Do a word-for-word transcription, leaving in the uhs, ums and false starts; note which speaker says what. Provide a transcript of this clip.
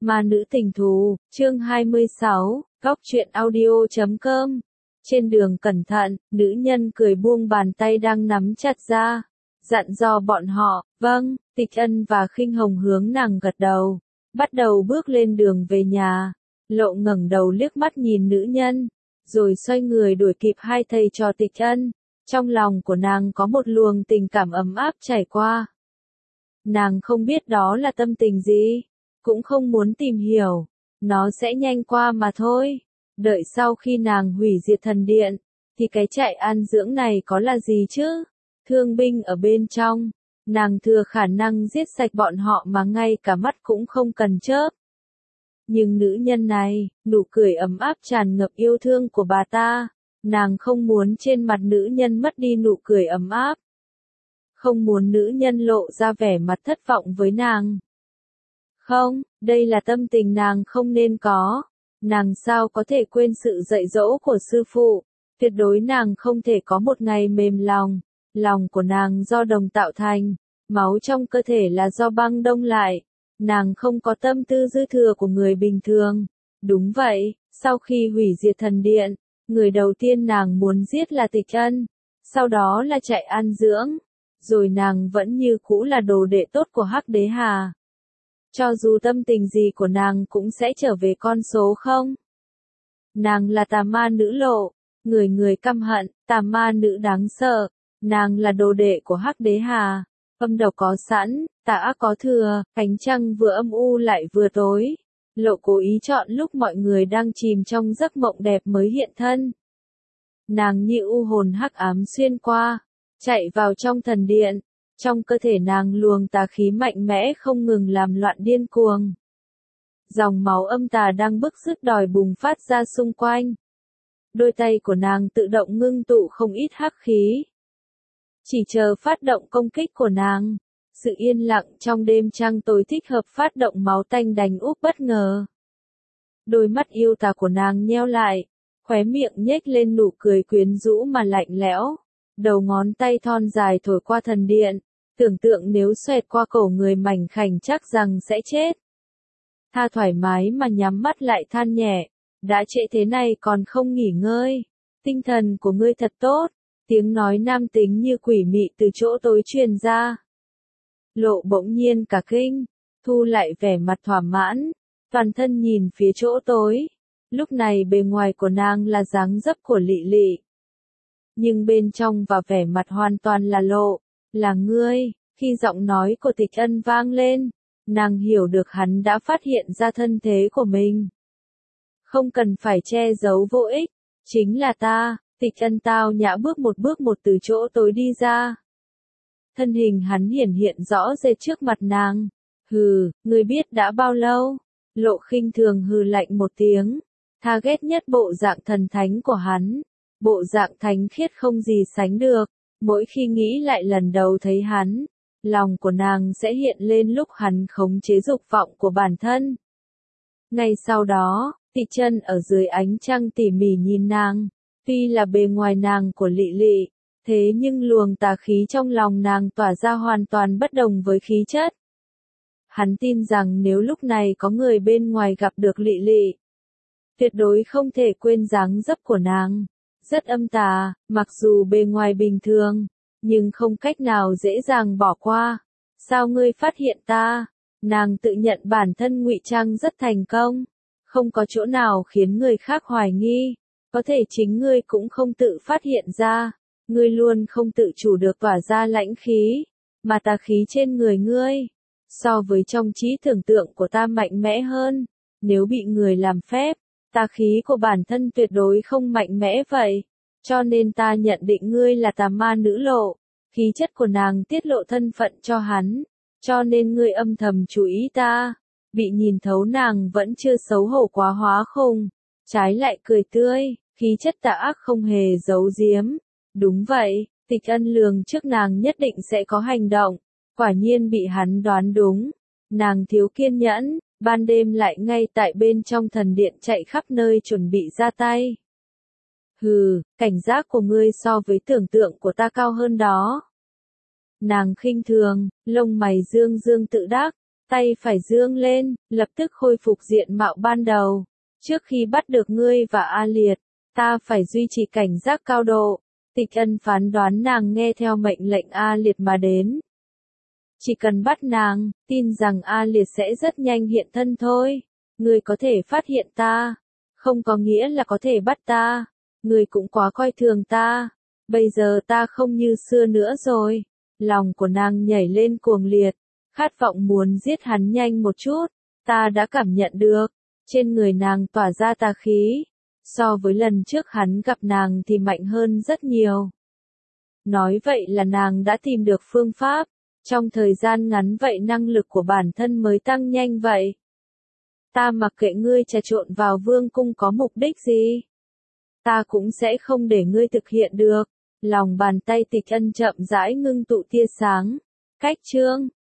Speaker 1: Ma nữ tình thù, chương hai mươi sáu, góc truyện audio chấm com. Trên đường cẩn thận, nữ nhân cười buông bàn tay đang nắm chặt ra, dặn dò bọn họ, vâng, Tịch Ân và Khinh Hồng hướng nàng gật đầu, bắt đầu bước lên đường về nhà. Lộ ngẩng đầu liếc mắt nhìn nữ nhân, rồi xoay người đuổi kịp hai thầy trò Tịch Ân. Trong lòng của nàng có một luồng tình cảm ấm áp chảy qua. Nàng không biết đó là tâm tình gì, cũng không muốn tìm hiểu, nó sẽ nhanh qua mà thôi. Đợi sau khi nàng hủy diệt thần điện, thì cái trại an dưỡng này có là gì chứ? Thương binh ở bên trong, nàng thừa khả năng giết sạch bọn họ mà ngay cả mắt cũng không cần chớp. Nhưng nữ nhân này, nụ cười ấm áp tràn ngập yêu thương của bà ta, nàng không muốn trên mặt nữ nhân mất đi nụ cười ấm áp. Không muốn nữ nhân lộ ra vẻ mặt thất vọng với nàng. Không, đây là tâm tình nàng không nên có. Nàng sao có thể quên sự dạy dỗ của sư phụ, tuyệt đối nàng không thể có một ngày mềm lòng. Lòng của nàng do đồng tạo thành, máu trong cơ thể là do băng đông lại. Nàng không có tâm tư dư thừa của người bình thường. Đúng vậy, sau khi hủy diệt thần điện, người đầu tiên nàng muốn giết là Tịch Ân, sau đó là trại an dưỡng, rồi nàng vẫn như cũ là đồ đệ tốt của Hắc Đế Hà. Cho dù tâm tình gì của nàng cũng sẽ trở về con số không. Nàng là tà ma nữ Lộ, người người căm hận, tà ma nữ đáng sợ. Nàng là đồ đệ của Hắc Đế Hà, âm độc có sẵn, tà ác có thừa, ánh trăng vừa âm u lại vừa tối. Lộ cố ý chọn lúc mọi người đang chìm trong giấc mộng đẹp mới hiện thân. Nàng như u hồn hắc ám xuyên qua, chạy vào trong thần điện. Trong cơ thể nàng luồng tà khí mạnh mẽ không ngừng làm loạn điên cuồng. Dòng máu âm tà đang bức rứt đòi bùng phát ra xung quanh. Đôi tay của nàng tự động ngưng tụ không ít hắc khí. Chỉ chờ phát động công kích của nàng. Sự yên lặng trong đêm trăng tối thích hợp phát động máu tanh đánh úp bất ngờ. Đôi mắt yêu tà của nàng nheo lại, khóe miệng nhếch lên nụ cười quyến rũ mà lạnh lẽo. Đầu ngón tay thon dài thổi qua thần điện, tưởng tượng nếu xoẹt qua cổ người mảnh khảnh chắc rằng sẽ chết. Tha thoải mái mà nhắm mắt lại than nhẹ, đã trễ thế này còn không nghỉ ngơi, tinh thần của ngươi thật tốt, tiếng nói nam tính như quỷ mị từ chỗ tối truyền ra. Lộ bỗng nhiên cả kinh, thu lại vẻ mặt thỏa mãn, toàn thân nhìn phía chỗ tối, lúc này bề ngoài của nàng là dáng dấp của Lị Lị. Nhưng bên trong và vẻ mặt hoàn toàn là Lộ, là ngươi. Khi giọng nói của Tịch Ân vang lên, nàng hiểu được hắn đã phát hiện ra thân thế của mình. Không cần phải che giấu vô ích, chính là ta. Tịch Ân tao nhã bước một bước một từ chỗ tối đi ra. Thân hình hắn hiển hiện rõ rệt trước mặt nàng. Hừ, ngươi biết đã bao lâu? Lộ khinh thường hừ lạnh một tiếng, tha ghét nhất bộ dạng thần thánh của hắn. Bộ dạng thánh khiết không gì sánh được, mỗi khi nghĩ lại lần đầu thấy hắn, lòng của nàng sẽ hiện lên lúc hắn khống chế dục vọng của bản thân. Ngay sau đó, Tịch Ân ở dưới ánh trăng tỉ mỉ nhìn nàng, tuy là bề ngoài nàng của Lị Lị, thế nhưng luồng tà khí trong lòng nàng tỏa ra hoàn toàn bất đồng với khí chất. Hắn tin rằng nếu lúc này có người bên ngoài gặp được Lị Lị, tuyệt đối không thể quên dáng dấp của nàng. Rất âm tà, mặc dù bề ngoài bình thường, nhưng không cách nào dễ dàng bỏ qua. Sao ngươi phát hiện ta? Nàng tự nhận bản thân ngụy trang rất thành công, không có chỗ nào khiến người khác hoài nghi, có thể chính ngươi cũng không tự phát hiện ra, ngươi luôn không tự chủ được tỏa ra lãnh khí, mà tà khí trên người ngươi, so với trong trí tưởng tượng của ta mạnh mẽ hơn, nếu bị người làm phép. Tà khí của bản thân tuyệt đối không mạnh mẽ vậy, cho nên ta nhận định ngươi là tà ma nữ Lộ. Khí chất của nàng tiết lộ thân phận cho hắn, cho nên ngươi âm thầm chú ý ta. Bị nhìn thấu nàng vẫn chưa xấu hổ quá hóa khùng, trái lại cười tươi, khí chất tà ác không hề giấu giếm. Đúng vậy, Tịch Ân lường trước nàng nhất định sẽ có hành động, quả nhiên bị hắn đoán đúng. Nàng thiếu kiên nhẫn. Ban đêm lại ngay tại bên trong thần điện chạy khắp nơi chuẩn bị ra tay. Hừ, cảnh giác của ngươi so với tưởng tượng của ta cao hơn đó. Nàng khinh thường, lông mày dương dương tự đắc, tay phải dương lên, lập tức khôi phục diện mạo ban đầu. Trước khi bắt được ngươi và A Liệt, ta phải duy trì cảnh giác cao độ. Tịch Ân phán đoán nàng nghe theo mệnh lệnh A Liệt mà đến. Chỉ cần bắt nàng, tin rằng A Liệt sẽ rất nhanh hiện thân thôi. Ngươi có thể phát hiện ta, không có nghĩa là có thể bắt ta. Ngươi cũng quá coi thường ta. Bây giờ ta không như xưa nữa rồi. Lòng của nàng nhảy lên cuồng liệt, khát vọng muốn giết hắn nhanh một chút. Ta đã cảm nhận được, trên người nàng tỏa ra tà khí. So với lần trước hắn gặp nàng thì mạnh hơn rất nhiều. Nói vậy là nàng đã tìm được phương pháp. Trong thời gian ngắn vậy năng lực của bản thân mới tăng nhanh vậy. Ta mặc kệ ngươi trà trộn vào vương cung có mục đích gì. Ta cũng sẽ không để ngươi thực hiện được. Lòng bàn tay Tịch Ân chậm rãi ngưng tụ tia sáng. Cách chương